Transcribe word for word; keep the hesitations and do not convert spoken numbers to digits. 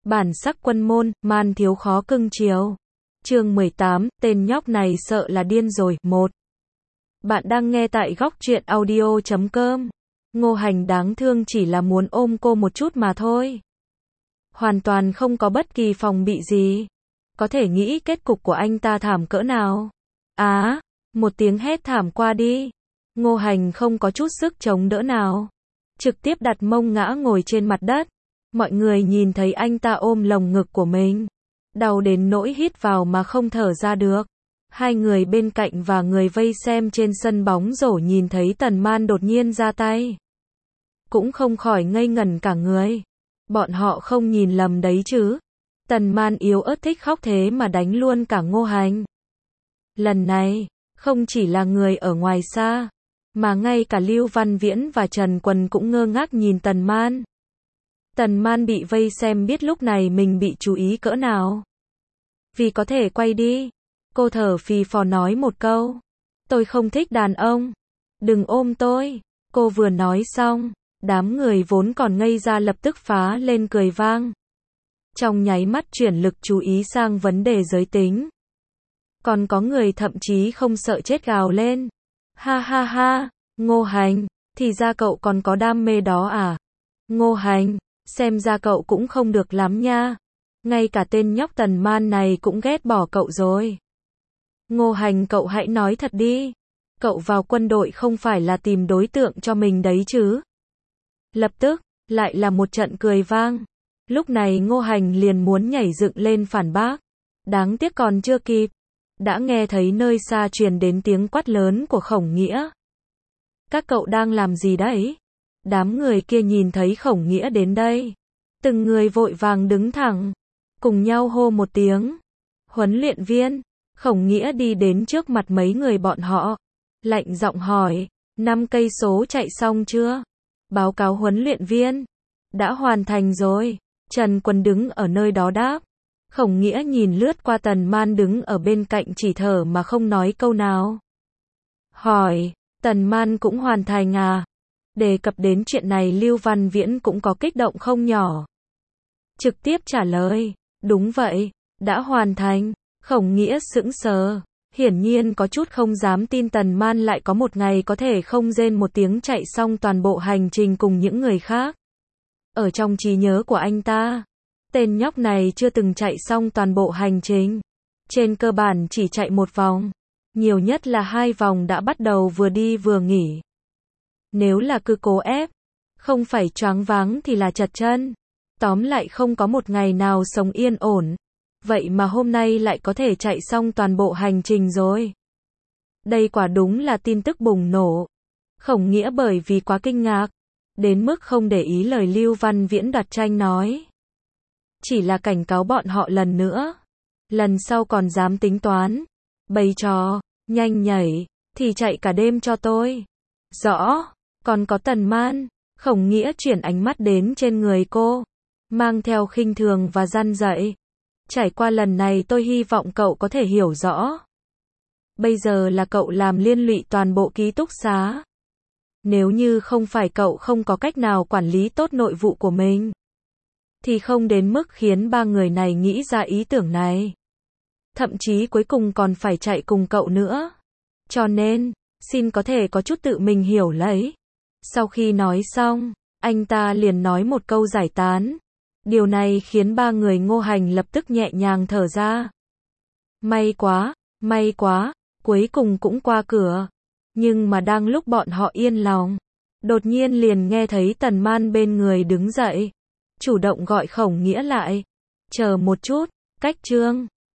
Bản sắc quân môn, man thiếu khó cưng chiều. Chương mười tám, tên nhóc này sợ là điên rồi. một. Bạn đang nghe tại góc truyện audio chấm com. Ngô Hành đáng thương chỉ là muốn ôm cô một chút mà thôi. Hoàn toàn không có bất kỳ phòng bị gì. Có thể nghĩ kết cục của anh ta thảm cỡ nào. Á, một tiếng hét thảm qua đi. Ngô Hành không có chút sức chống đỡ nào. Trực tiếp đặt mông ngã ngồi trên mặt đất. Mọi người nhìn thấy anh ta ôm lồng ngực của mình. Đau đến nỗi hít vào mà không thở ra được. Hai người bên cạnh và người vây xem trên sân bóng rổ nhìn thấy Tần Man đột nhiên ra tay. Cũng không khỏi ngây ngẩn cả người. Bọn họ không nhìn lầm đấy chứ. Tần Man yếu ớt thích khóc thế mà đánh luôn cả Ngô Hành. Lần này, không chỉ là người ở ngoài xa, mà ngay cả Lưu Văn Viễn và Trần Quần cũng ngơ ngác nhìn Tần Man. Tần Man bị vây xem biết lúc này mình bị chú ý cỡ nào. Vì có thể quay đi, cô thở phì phò nói một câu. Tôi không thích đàn ông. Đừng ôm tôi. Cô vừa nói xong, đám người vốn còn ngây ra lập tức phá lên cười vang. Trong nháy mắt chuyển lực chú ý sang vấn đề giới tính. Còn có người thậm chí không sợ chết gào lên. Ha ha ha, Ngô Hành, thì ra cậu còn có đam mê đó à? Ngô Hành, xem ra cậu cũng không được lắm nha. Ngay cả tên nhóc Tần Man này cũng ghét bỏ cậu rồi. Ngô Hành, cậu hãy nói thật đi. Cậu vào quân đội không phải là tìm đối tượng cho mình đấy chứ? Lập tức, lại là một trận cười vang. Lúc này Ngô Hành liền muốn nhảy dựng lên phản bác. Đáng tiếc còn chưa kịp. Đã nghe thấy nơi xa truyền đến tiếng quát lớn của Khổng Nghĩa. Các cậu đang làm gì đấy? Đám người kia nhìn thấy Khổng Nghĩa đến đây. Từng người vội vàng đứng thẳng. Cùng nhau hô một tiếng. Huấn luyện viên. Khổng Nghĩa đi đến trước mặt mấy người bọn họ. Lạnh giọng hỏi. Năm cây số chạy xong chưa? Báo cáo huấn luyện viên. Đã hoàn thành rồi. Trần Quân đứng ở nơi đó đáp. Khổng Nghĩa nhìn lướt qua Tần Man đứng ở bên cạnh chỉ thở mà không nói câu nào. Hỏi. Tần Man cũng hoàn thành à? Đề cập đến chuyện này Lưu Văn Viễn cũng có kích động không nhỏ. Trực tiếp trả lời. Đúng vậy. Đã hoàn thành. Khổng Nghĩa sững sờ. Hiển nhiên có chút không dám tin Tần Man lại có một ngày có thể không rên một tiếng chạy xong toàn bộ hành trình cùng những người khác. Ở trong trí nhớ của anh ta, tên nhóc này chưa từng chạy xong toàn bộ hành trình. Trên cơ bản chỉ chạy một vòng. Nhiều nhất là hai vòng đã bắt đầu vừa đi vừa nghỉ. Nếu là cứ cố ép, không phải choáng váng thì là trật chân. Tóm lại không có một ngày nào sống yên ổn. Vậy mà hôm nay lại có thể chạy xong toàn bộ hành trình rồi. Đây quả đúng là tin tức bùng nổ. Khổng Nghĩa bởi vì quá kinh ngạc, đến mức không để ý lời Lưu Văn Viễn đoạt tranh nói. Chỉ là cảnh cáo bọn họ lần nữa. Lần sau còn dám tính toán, bày trò, nhanh nhảy, thì chạy cả đêm cho tôi. Rõ, còn có Tần Man. Khổng Nghĩa chuyển ánh mắt đến trên người cô, mang theo khinh thường và răn dạy. Trải qua lần này tôi hy vọng cậu có thể hiểu rõ. Bây giờ là cậu làm liên lụy toàn bộ ký túc xá. Nếu như không phải cậu không có cách nào quản lý tốt nội vụ của mình, thì không đến mức khiến ba người này nghĩ ra ý tưởng này. Thậm chí cuối cùng còn phải chạy cùng cậu nữa. Cho nên, xin có thể có chút tự mình hiểu lấy. Sau khi nói xong, anh ta liền nói một câu giải tán. Điều này khiến ba người Ngô Hành lập tức nhẹ nhàng thở ra. May quá, may quá, cuối cùng cũng qua cửa. Nhưng mà đang lúc bọn họ yên lòng, đột nhiên liền nghe thấy Tần Man bên người đứng dậy. Chủ động gọi Khổng Nghĩa lại. Chờ một chút, cách chương.